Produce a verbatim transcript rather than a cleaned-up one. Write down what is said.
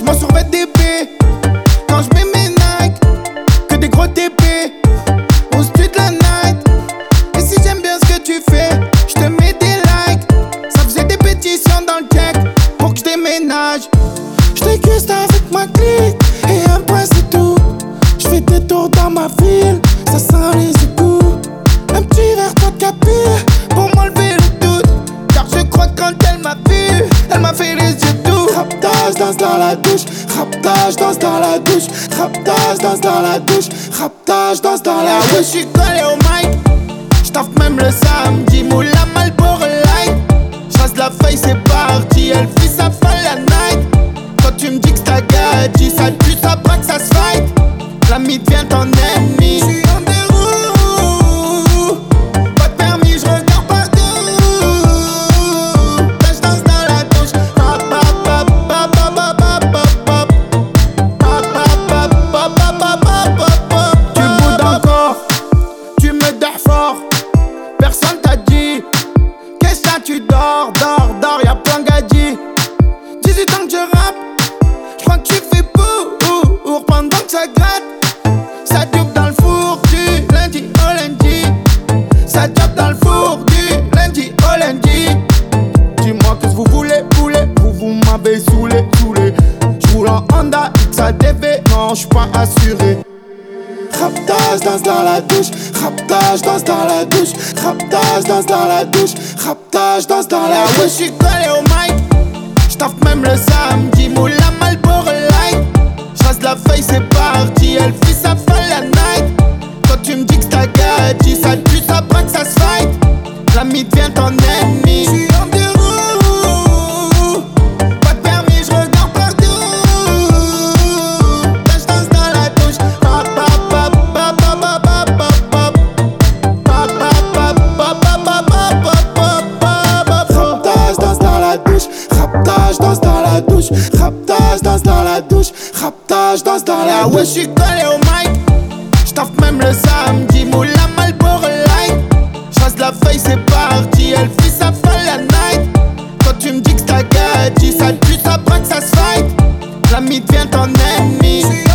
Moi sur V D B, quand je mets mes Nike, que des gros T P, on se tue de la night. Et si j'aime bien ce que tu fais, je te mets des likes. Ça faisait des pétitions dans le check pour que je déménage. Je déguste avec ma clique et un point c'est tout. Je fais des tours dans ma ville, ça sent les égouts. Un petit verre de capille pour m'enlever le doute. Car je crois que quand elle m'a vu, elle m'a fait les yeux doux. Raptage, danse dans la douche. Raptage, danse dans la douche. Raptage, danse dans la douche. Raptage, danse dans la douche. Je suis collé au mic, j'taffe même le samedi. Moule la Marlboro Light. J'rase la feuille, c'est parti. Elle fit sa folle la night. Quand tu me dis que t'as gadget, ça tue, ça braque, ça se fight. L'ami devient ton ennemi. J'suis en déroute. Pas de permis, j'regarde partout. Quand j'danse dans la douche. Hop, hop, hop, hop, hop, hop, hop, hop. Hop, hop, hop, hop, hop, hop, hop, hop. Tu boudes encore, tu me dors fort. Personne t'a dit. Qu'est-ce que tu dors, dors, dors, y'a plein gadis. dix-huit ans que je rappe, j'crois que tu fais pour pendant que ça gratte. Ça joue dans le four du lundi au lundi. Ça joue dans le four du lundi au lundi. Dis-moi qu'est-ce que vous voulez, voulez. Vous, vous m'avez saoulé, saoulé. J'roule en Honda X A D V, non j'suis pas assuré. Raptage, danse dans la douche. Raptage, danse dans la douche. Raptage, danse dans la douche. Raptage, danse dans la douche. J'suis collé au mic, j'taffe même le samedi. Moule la Marlboro Light. J'rase la feuille, c'est parti. Elle fit sa folle la night. Quand tu me dis que t'as gadget, ça tue, ça braque, ça se fight. L'ami devient ton ennemi. J'suis en déroute. Pas de permis, j'regarde partout. Quand j'danse dans la douche. Hop, hop, hop, hop, hop, hop, hop, hop. Hop, hop, hop, hop, hop, hop, hop, hop, hop. Raptage, danse dans la douche. Raptage, danse dans la douche. Raptage, danse dans la douche. Raptage, danse dans la douche. Ouais, j'suis collé au mic, j'taffe même le samedi. Moule la Marlboro Light. J'rase la feuille, c'est parti. Elle fit sa folle la night. Quand tu me dis que t'as gadget, ça tue, ça braque, ça se fight. L'ami devient ton ennemi.